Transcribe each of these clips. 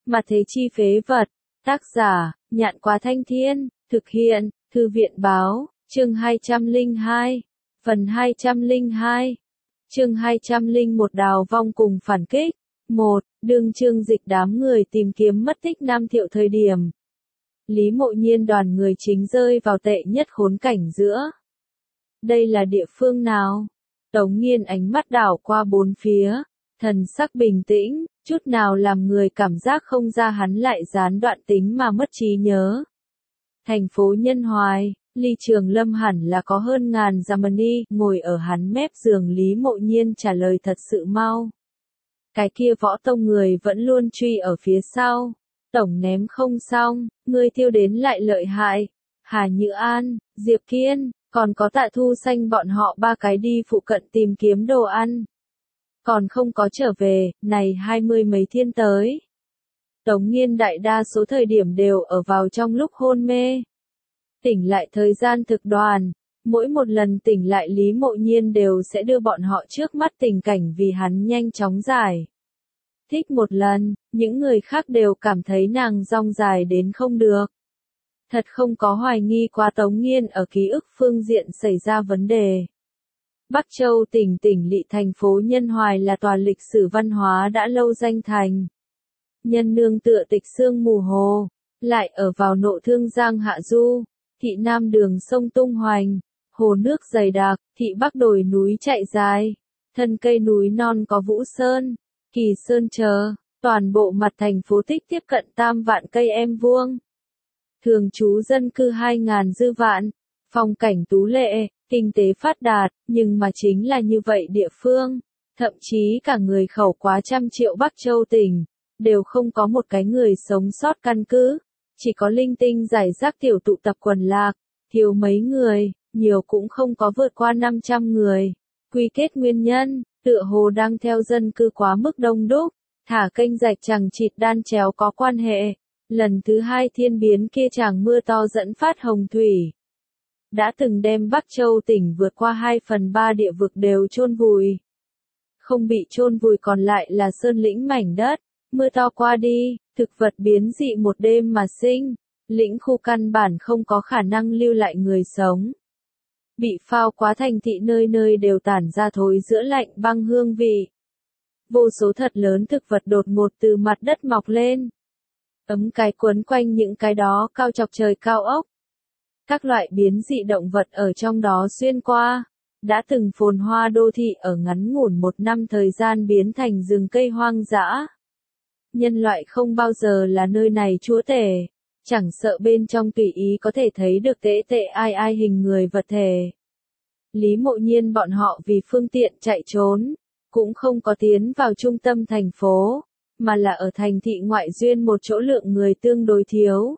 Mà thế chi phế vật. Tác giả, Nhạn Quá Thanh Thiên, thực hiện, Thư viện Báo, chương 202, phần 202, chương 201 đào vong cùng phản kích. 1. Đương Trương Dịch đám người tìm kiếm mất tích Nam Thiệu thời điểm. Lý Mộ Nhiên đoàn người chính rơi vào tệ nhất khốn cảnh giữa. Đây là địa phương nào? Tống Nghiên ánh mắt đảo qua bốn phía, thần sắc bình tĩnh, chút nào làm người cảm giác không ra hắn lại gián đoạn tính mà mất trí nhớ. Thành phố Nhân Hoài, ly Trường Lâm hẳn là có hơn ngàn dặm đi, ngồi ở hắn mép giường Lý Mộ Nhiên trả lời thật sự mau. Cái kia Võ Tông người vẫn luôn truy ở phía sau. Tổng ném không xong, ngươi tiêu đến lại lợi hại. Hà Như An, Diệp Kiên, còn có Tạ Thu Xanh bọn họ ba cái đi phụ cận tìm kiếm đồ ăn. Còn không có trở về, này 20 mấy thiên tới. Tống Nghiên đại đa số thời điểm đều ở vào trong lúc hôn mê. Tỉnh lại thời gian thực đoàn, mỗi một lần tỉnh lại Lý Mộ Nhiên đều sẽ đưa bọn họ trước mắt tình cảnh vì hắn nhanh chóng giải. Thích một lần, những người khác đều cảm thấy nàng rong dài đến không được. Thật không có hoài nghi qua Tống Nghiên ở ký ức phương diện xảy ra vấn đề. Bắc Châu tỉnh lỵ thành phố Nhân Hoài là tòa lịch sử văn hóa đã lâu danh thành. Nhân nương tựa tịch sương mù hồ, lại ở vào nộ thương giang hạ du, thị nam đường sông tung hoành, hồ nước dày đặc, thị bắc đồi núi chạy dài, thân cây núi non có Vũ Sơn, Kỳ Sơn chờ, toàn bộ mặt thành phố tích tiếp cận 3 vạn cây em vuông. Thường trú dân cư 2.000 dư vạn, phong cảnh tú lệ, kinh tế phát đạt, nhưng mà chính là như vậy địa phương, thậm chí cả người khẩu quá 100 triệu Bắc Châu tỉnh, đều không có một cái người sống sót căn cứ, chỉ có linh tinh giải rác tiểu tụ tập quần lạc, thiếu mấy người, nhiều cũng không có vượt qua 500 người. Quy kết nguyên nhân, tựa hồ đang theo dân cư quá mức đông đúc, thả kênh rạch chằng chịt đan chéo có quan hệ. Lần thứ 2 thiên biến kia tràng mưa to dẫn phát hồng thủy, đã từng đem Bắc Châu tỉnh vượt qua 2/3 địa vực đều chôn vùi. Không bị chôn vùi còn lại là sơn lĩnh mảnh đất, mưa to qua đi, thực vật biến dị một đêm mà sinh, lĩnh khu căn bản không có khả năng lưu lại người sống. Bị phao quá thành thị nơi nơi đều tản ra thối giữa lạnh băng hương vị. Vô số thật lớn thực vật đột ngột từ mặt đất mọc lên. Ấm cái quấn quanh những cái đó cao chọc trời cao ốc. Các loại biến dị động vật ở trong đó xuyên qua. Đã từng phồn hoa đô thị ở ngắn ngủn 1 năm thời gian biến thành rừng cây hoang dã. Nhân loại không bao giờ là nơi này chúa tể. Chẳng sợ bên trong tùy ý có thể thấy được tệ ai hình người vật thể. Lý Mộ Nhiên bọn họ vì phương tiện chạy trốn, cũng không có tiến vào trung tâm thành phố, mà là ở thành thị ngoại duyên một chỗ lượng người tương đối thiếu.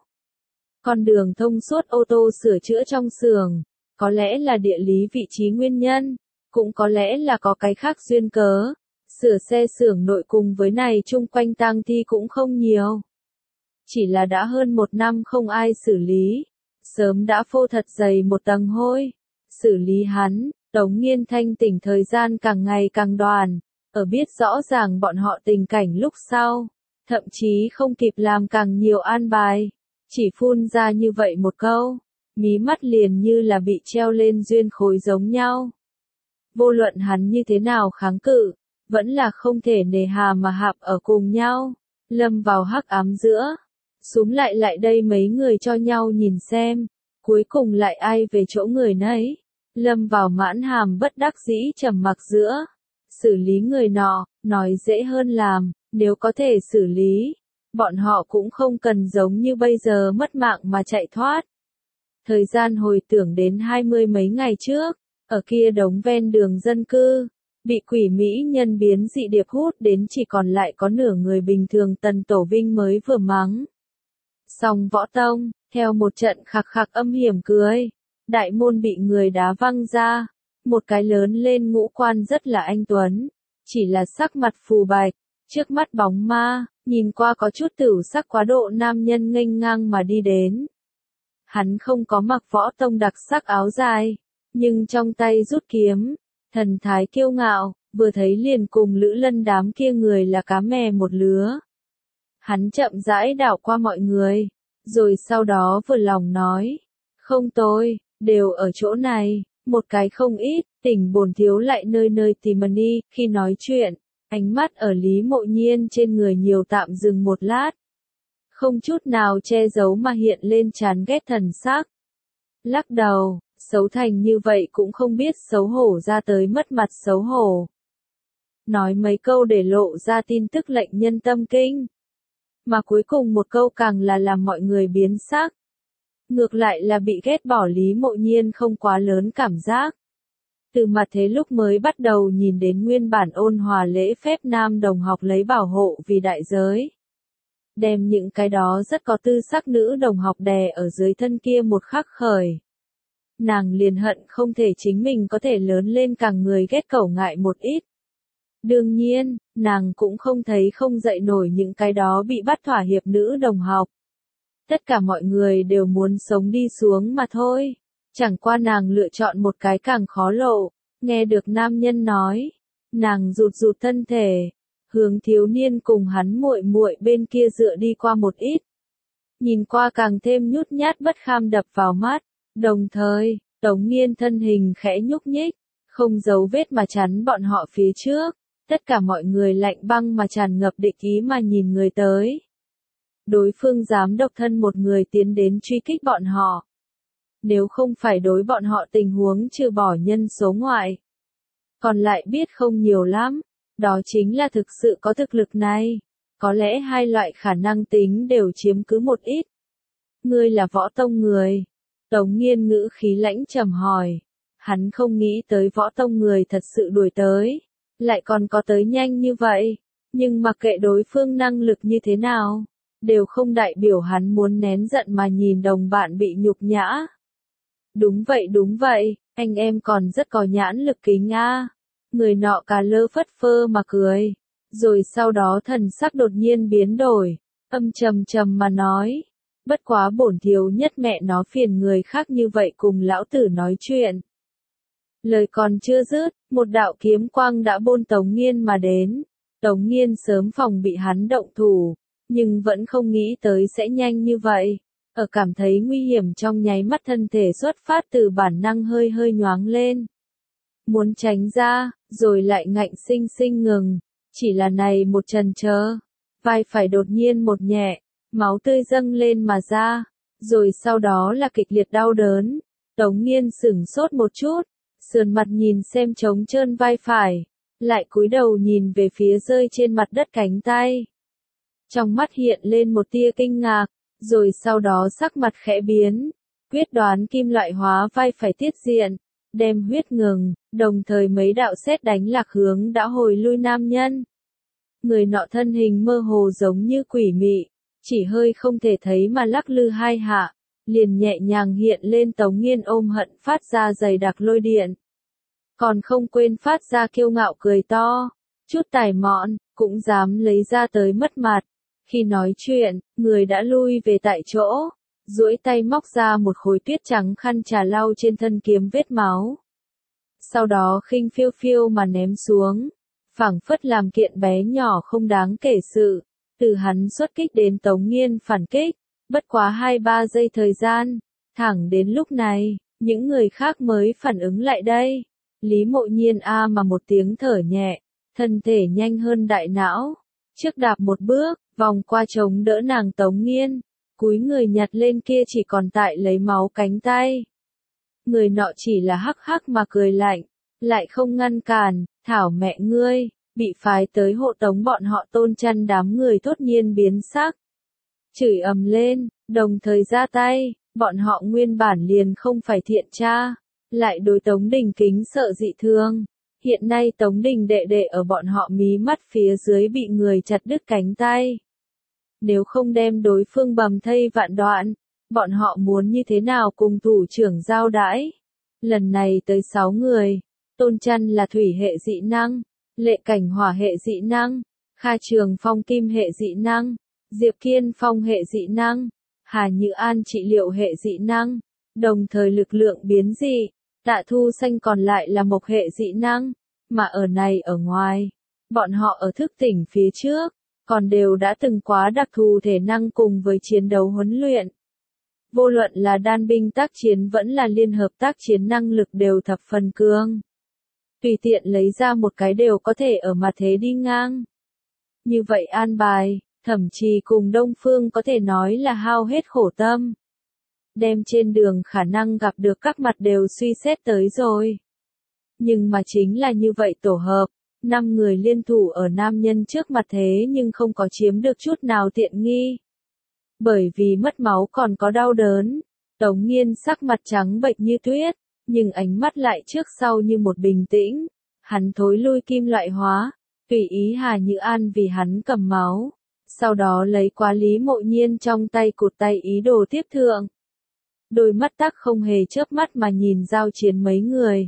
Con đường thông suốt ô tô sửa chữa trong xưởng, có lẽ là địa lý vị trí nguyên nhân, cũng có lẽ là có cái khác duyên cớ. Sửa xe xưởng nội cùng với này chung quanh tang thi cũng không nhiều. Chỉ là đã hơn 1 năm không ai xử lý, sớm đã phô thật dày một tầng hôi. Xử lý hắn, Tống Nghiên thanh tỉnh thời gian càng ngày càng đoàn, ở biết rõ ràng bọn họ tình cảnh lúc sau, thậm chí không kịp làm càng nhiều an bài, chỉ phun ra như vậy một câu, mí mắt liền như là bị treo lên duyên khối giống nhau. Vô luận hắn như thế nào kháng cự, vẫn là không thể nề hà mà hạp ở cùng nhau, lâm vào hắc ám giữa. Súm lại đây mấy người cho nhau nhìn xem, cuối cùng lại ai về chỗ người nấy, lâm vào mãn hàm bất đắc dĩ trầm mặc giữa. Xử lý người nọ, nói dễ hơn làm, nếu có thể xử lý, bọn họ cũng không cần giống như bây giờ mất mạng mà chạy thoát. Thời gian hồi tưởng đến 20 mấy ngày trước, ở kia đống ven đường dân cư, bị quỷ mỹ nhân biến dị điệp hút đến chỉ còn lại có nửa người bình thường Tần Tổ Vinh mới vừa mắng. Xong Võ Tông, theo một trận khạc khạc âm hiểm cười, đại môn bị người đá văng ra, một cái lớn lên ngũ quan rất là anh tuấn, chỉ là sắc mặt phù bạch, trước mắt bóng ma, nhìn qua có chút tửu sắc quá độ nam nhân nghênh ngang mà đi đến. Hắn không có mặc Võ Tông đặc sắc áo dài, nhưng trong tay rút kiếm, thần thái kiêu ngạo, vừa thấy liền cùng Lữ Lân đám kia người là cá mè một lứa. Hắn chậm rãi đảo qua mọi người, rồi sau đó vừa lòng nói, không tôi, đều ở chỗ này, một cái không ít, tỉnh bổn thiếu lại nơi nơi tìm đi, khi nói chuyện, ánh mắt ở Lý Mộ Nhiên trên người nhiều tạm dừng một lát. Không chút nào che giấu mà hiện lên chán ghét thần sắc. Lắc đầu, xấu thành như vậy cũng không biết xấu hổ ra tới mất mặt xấu hổ. Nói mấy câu để lộ ra tin tức lệnh nhân tâm kinh. Mà cuối cùng một câu càng là làm mọi người biến sắc. Ngược lại là bị ghét bỏ Lý Mộ Nhiên không quá lớn cảm giác. Từ mặt thế lúc mới bắt đầu nhìn đến nguyên bản ôn hòa lễ phép nam đồng học lấy bảo hộ vì đại giới. Đem những cái đó rất có tư sắc nữ đồng học đè ở dưới thân kia một khắc khởi. Nàng liền hận không thể chính mình có thể lớn lên càng người ghét cẩu ngại một ít. Đương nhiên, nàng cũng không thấy không dậy nổi những cái đó bị bắt thỏa hiệp nữ đồng học. Tất cả mọi người đều muốn sống đi xuống mà thôi. Chẳng qua nàng lựa chọn một cái càng khó lộ. Nghe được nam nhân nói, nàng rụt rụt thân thể, hướng thiếu niên cùng hắn muội muội bên kia dựa đi qua một ít. Nhìn qua càng thêm nhút nhát bất kham đập vào mắt, đồng thời, Tống Nghiên thân hình khẽ nhúc nhích, không giấu vết mà chắn bọn họ phía trước. Tất cả mọi người lạnh băng mà tràn ngập địch ý mà nhìn người tới. Đối phương dám độc thân một người tiến đến truy kích bọn họ. Nếu không phải đối bọn họ tình huống trừ bỏ nhân số ngoại. Còn lại biết không nhiều lắm. Đó chính là thực sự có thực lực này. Có lẽ hai loại khả năng tính đều chiếm cứ một ít. Ngươi là võ tông người. Tống Nghiên ngữ khí lãnh trầm hỏi. Hắn không nghĩ tới võ tông người thật sự đuổi tới. Lại còn có tới nhanh như vậy. Nhưng mặc kệ đối phương năng lực như thế nào. Đều không đại biểu hắn muốn nén giận mà nhìn đồng bạn bị nhục nhã. Đúng vậy, anh em còn rất có nhãn lực kính a. Người nọ cà lơ phất phơ mà cười. Rồi sau đó thần sắc đột nhiên biến đổi. Âm trầm trầm mà nói. Bất quá bổn thiếu nhất mẹ nó phiền người khác như vậy cùng lão tử nói chuyện. Lời còn chưa dứt, một đạo kiếm quang đã bôn Tống Nghiên mà đến. Tống Nghiên sớm phòng bị hắn động thủ, nhưng vẫn không nghĩ tới sẽ nhanh như vậy. Ở cảm thấy nguy hiểm trong nháy mắt thân thể xuất phát từ bản năng hơi hơi nhoáng lên. Muốn tránh ra, rồi lại ngạnh sinh sinh ngừng. Chỉ là này một chần chờ, vai phải đột nhiên một nhẹ, máu tươi dâng lên mà ra. Rồi sau đó là kịch liệt đau đớn. Tống Nghiên sửng sốt một chút. Sườn mặt nhìn xem trống trơn vai phải, lại cúi đầu nhìn về phía rơi trên mặt đất cánh tay. Trong mắt hiện lên một tia kinh ngạc, rồi sau đó sắc mặt khẽ biến, quyết đoán kim loại hóa vai phải tiết diện, đem huyết ngừng, đồng thời mấy đạo sét đánh lạc hướng đã hồi lui nam nhân. Người nọ thân hình mơ hồ giống như quỷ mị, chỉ hơi không thể thấy mà lắc lư hai hạ. Liền nhẹ nhàng hiện lên Tống Nghiên ôm hận phát ra dày đặc lôi điện. Còn không quên phát ra kiêu ngạo cười to. Chút tài mọn, cũng dám lấy ra tới mất mặt. Khi nói chuyện, người đã lui về tại chỗ. Duỗi tay móc ra một khối tuyết trắng khăn trà lau trên thân kiếm vết máu. Sau đó khinh phiêu phiêu mà ném xuống. Phảng phất làm kiện bé nhỏ không đáng kể sự. Từ hắn xuất kích đến Tống Nghiên phản kích. Bất quá 2-3 giây thời gian, thẳng đến lúc này, những người khác mới phản ứng lại đây. Lý Mộ Nhiên mà một tiếng thở nhẹ, thân thể nhanh hơn đại não. Trước đạp một bước, vòng qua chống đỡ nàng Tống Nghiên, cúi người nhặt lên kia chỉ còn tại lấy máu cánh tay. Người nọ chỉ là hắc hắc mà cười lạnh, lại không ngăn cản, thảo mẹ ngươi, bị phái tới hộ tống bọn họ Tôn Chăn đám người thốt nhiên biến sắc. Chửi ầm lên, đồng thời ra tay, bọn họ nguyên bản liền không phải thiện tra, lại đối Tống Đình kính sợ dị thương. Hiện nay Tống Đình đệ đệ ở bọn họ mí mắt phía dưới bị người chặt đứt cánh tay. Nếu không đem đối phương bầm thây vạn đoạn, bọn họ muốn như thế nào cùng thủ trưởng giao đãi. Lần này tới 6 người, Tôn Chăn là thủy hệ dị năng, Lệ Cảnh hỏa hệ dị năng, Kha Trường Phong kim hệ dị năng. Diệp Kiên Phong hệ dị năng, Hà Như An trị liệu hệ dị năng, đồng thời lực lượng biến dị, Tạ Thu Xanh còn lại là mộc hệ dị năng, mà ở này ở ngoài, bọn họ ở thức tỉnh phía trước, còn đều đã từng quá đặc thù thể năng cùng với chiến đấu huấn luyện. Vô luận là đan binh tác chiến vẫn là liên hợp tác chiến năng lực đều thập phần cường. Tùy tiện lấy ra một cái đều có thể ở mặt thế đi ngang. Như vậy an bài, Thẩm Trì cùng Đông Phương có thể nói là hao hết khổ tâm. Đem trên đường khả năng gặp được các mặt đều suy xét tới rồi. Nhưng mà chính là như vậy tổ hợp, 5 người liên thủ ở nam nhân trước mặt thế nhưng không có chiếm được chút nào tiện nghi. Bởi vì mất máu còn có đau đớn, Tống Nghiên sắc mặt trắng bệch như tuyết, nhưng ánh mắt lại trước sau như một bình tĩnh. Hắn thối lui kim loại hóa, tùy ý Hà Như An vì hắn cầm máu, sau đó lấy quá Lý Mộ Nhiên trong tay cụt tay ý đồ tiếp thượng. Đôi mắt tắc không hề chớp mắt mà nhìn giao chiến mấy người.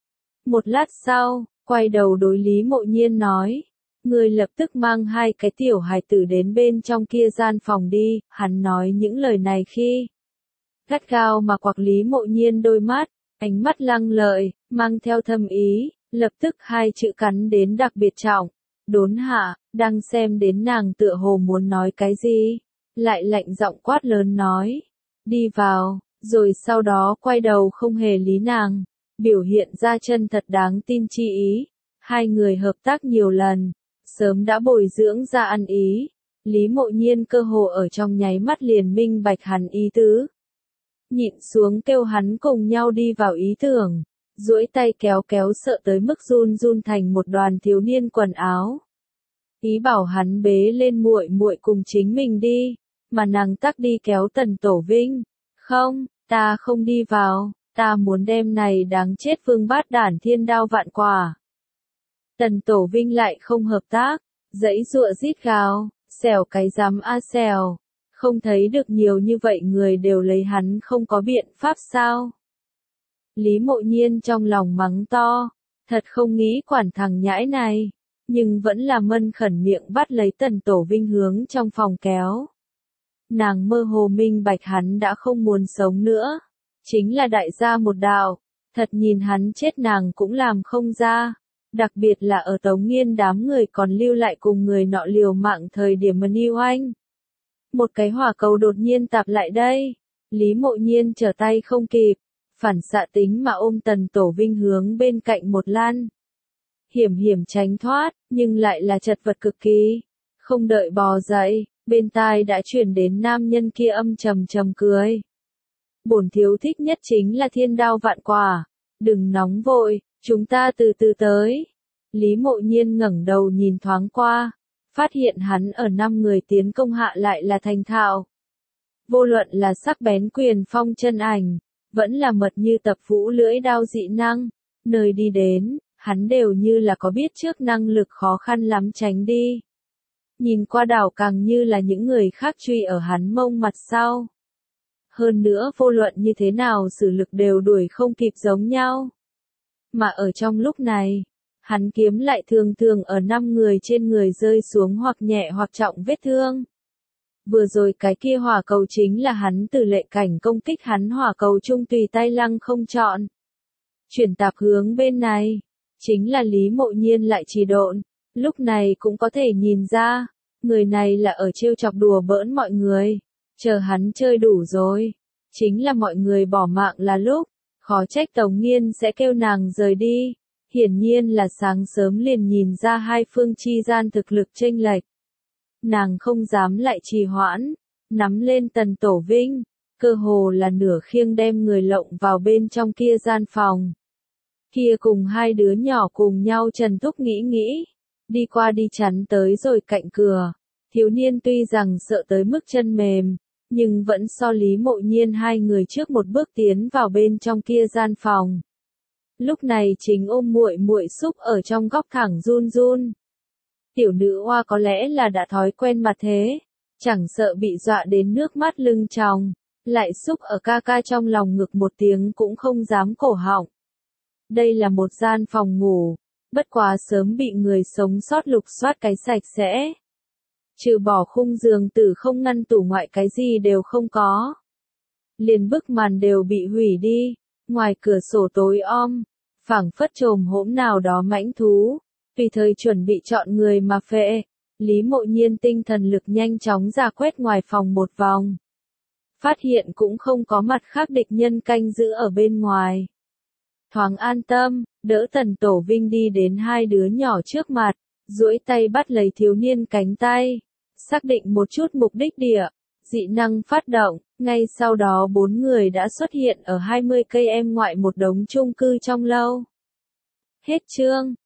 Một lát sau, quay đầu đối Lý Mộ Nhiên nói, người lập tức mang 2 cái tiểu hài tử đến bên trong kia gian phòng đi. Hắn nói những lời này khi gắt gao mà quặc Lý Mộ Nhiên đôi mắt, ánh mắt lăng lợi, mang theo thâm ý, lập tức 2 chữ cắn đến đặc biệt trọng. Đốn hạ, đang xem đến nàng tựa hồ muốn nói cái gì, lại lạnh giọng quát lớn nói, đi vào, rồi sau đó quay đầu không hề lý nàng, biểu hiện ra chân thật đáng tin chi ý. 2 người hợp tác nhiều lần, sớm đã bồi dưỡng ra ăn ý. Lý Mộ Nhiên cơ hồ ở trong nháy mắt liền minh bạch hắn ý tứ. Nhịn xuống kêu hắn cùng nhau đi vào ý tưởng, duỗi tay kéo kéo sợ tới mức run run thành một đoàn thiếu niên quần áo. Ý bảo hắn bế lên muội muội cùng chính mình đi, mà nàng tắc đi kéo Tần Tổ Vinh. Không, ta không đi vào, ta muốn đem này đáng chết vương bát đản thiên đao vạn quả. Tần Tổ Vinh lại không hợp tác, giãy giụa rít gào, xèo cái dám a xèo, không thấy được nhiều như vậy người đều lấy hắn không có biện pháp sao. Lý Mộ Nhiên trong lòng mắng to, thật không nghĩ quản thằng nhãi này, nhưng vẫn là mân khẩn miệng bắt lấy Tần Tổ Vinh hướng trong phòng kéo. Nàng mơ hồ minh bạch hắn đã không muốn sống nữa, chính là đại gia một đạo, thật nhìn hắn chết nàng cũng làm không ra. Đặc biệt là ở Tống Nghiên đám người còn lưu lại cùng người nọ liều mạng thời điểm mà Niu Anh. Một cái hỏa cầu đột nhiên tạp lại đây, Lý Mộ Nhiên trở tay không kịp, phản xạ tính mà ôm Tần Tổ Vinh hướng bên cạnh một lan. Hiểm hiểm tránh thoát, nhưng lại là chật vật cực kỳ. Không đợi bò dậy, bên tai đã chuyển đến nam nhân kia âm trầm trầm cười. Bổn thiếu thích nhất chính là thiên đao vạn quả, đừng nóng vội. Chúng ta từ từ tới. Lý Mộ Nhiên ngẩng đầu nhìn thoáng qua, phát hiện hắn ở 5 người tiến công hạ lại là thành thạo. Vô luận là sắc bén quyền phong chân ảnh, vẫn là mật như tập vũ lưỡi đao dị năng, nơi đi đến, hắn đều như là có biết trước năng lực khó khăn lắm tránh đi. Nhìn qua đảo càng như là những người khác truy ở hắn mông mặt sau. Hơn nữa vô luận như thế nào sử lực đều đuổi không kịp giống nhau. Mà ở trong lúc này, hắn kiếm lại thường thường ở 5 người trên người rơi xuống hoặc nhẹ hoặc trọng vết thương. Vừa rồi cái kia hỏa cầu chính là hắn từ lệ cảnh công kích hắn hỏa cầu trung tùy tay lăng không chọn. Chuyển tạp hướng bên này, chính là Lý Mộ Nhiên lại trì độn, lúc này cũng có thể nhìn ra, người này là ở trêu chọc đùa bỡn mọi người, chờ hắn chơi đủ rồi, chính là mọi người bỏ mạng là lúc. Khó trách Tống Nghiên sẽ kêu nàng rời đi, hiển nhiên là sáng sớm liền nhìn ra 2 phương chi gian thực lực chênh lệch. Nàng không dám lại trì hoãn, nắm lên Tần Tổ Vinh, cơ hồ là nửa khiêng đem người lộng vào bên trong kia gian phòng. Kia cùng 2 đứa nhỏ cùng nhau Trần Thúc nghĩ, đi qua đi chắn tới rồi cạnh cửa. Thiếu niên tuy rằng sợ tới mức chân mềm, nhưng vẫn so Lý Mộ Nhiên 2 người trước một bước tiến vào bên trong kia gian phòng. Lúc này chính ôm muội muội xúc ở trong góc thẳng run run. Tiểu nữ oa có lẽ là đã thói quen mà thế, chẳng sợ bị dọa đến nước mắt lưng tròng, lại xúc ở ca ca trong lòng ngực một tiếng cũng không dám cổ họng. Đây là một gian phòng ngủ, bất quá sớm bị người sống sót lục soát cái sạch sẽ. Trừ bỏ khung giường tử không ngăn tủ ngoại cái gì đều không có. Liền bức màn đều bị hủy đi, ngoài cửa sổ tối om, phảng phất trồm hỗn nào đó mãnh thú, tùy thời chuẩn bị chọn người mà phệ. Lý Mộ Nhiên tinh thần lực nhanh chóng rà quét ngoài phòng một vòng. Phát hiện cũng không có mặt khác địch nhân canh giữ ở bên ngoài. Thoáng an tâm, đỡ Tần Tổ Vinh đi đến hai đứa nhỏ trước mặt, duỗi tay bắt lấy thiếu niên cánh tay, xác định một chút mục đích địa, dị năng phát động, ngay sau đó bốn người đã xuất hiện ở 20 cây em ngoại một đống chung cư trong lâu. Hết chương.